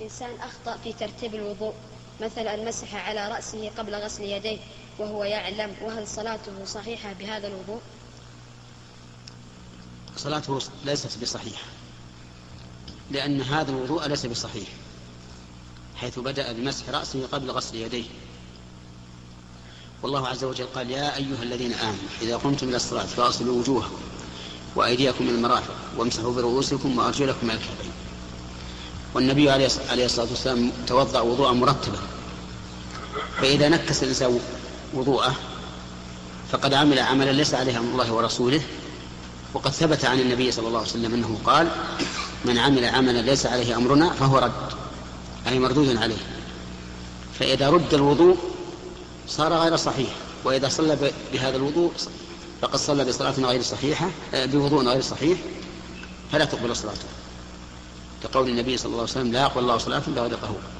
إنسان أخطأ في ترتيب الوضوء، مثلا مسح على رأسه قبل غسل يديه وهو يعلم، وهل صلاته صحيحة بهذا الوضوء؟ صلاته ليست بصحيحة، لأن هذا الوضوء ليس بصحيح، حيث بدأ بمسح رأسه قبل غسل يديه. والله عز وجل قال: يا أيها الذين آمنوا إذا قمتم إلى الصلاة فاغسلوا وجوهكم وأيديكم إلى المرافق وامسحوا برؤوسكم وأرجلكم إلى الكعبين. والنبي عليه الصلاة والسلام توضأ وضوءا مرتبا، فإذا نكس الإنسان وضوءه فقد عمل عملا ليس عليه أمر الله ورسوله. وقد ثبت عن النبي صلى الله عليه وسلم أنه قال: من عمل عملا ليس عليه أمرنا فهو رد، أي مردود عليه. فإذا رد الوضوء صار غير صحيح، وإذا صلى بهذا الوضوء فقد صلى بصلاة غير صحيحة، بوضوء غير صحيح، فلا تقبل صلاته، كقول النبي صلى الله عليه وسلم: لا يقبل الله صلاة بغير طهور.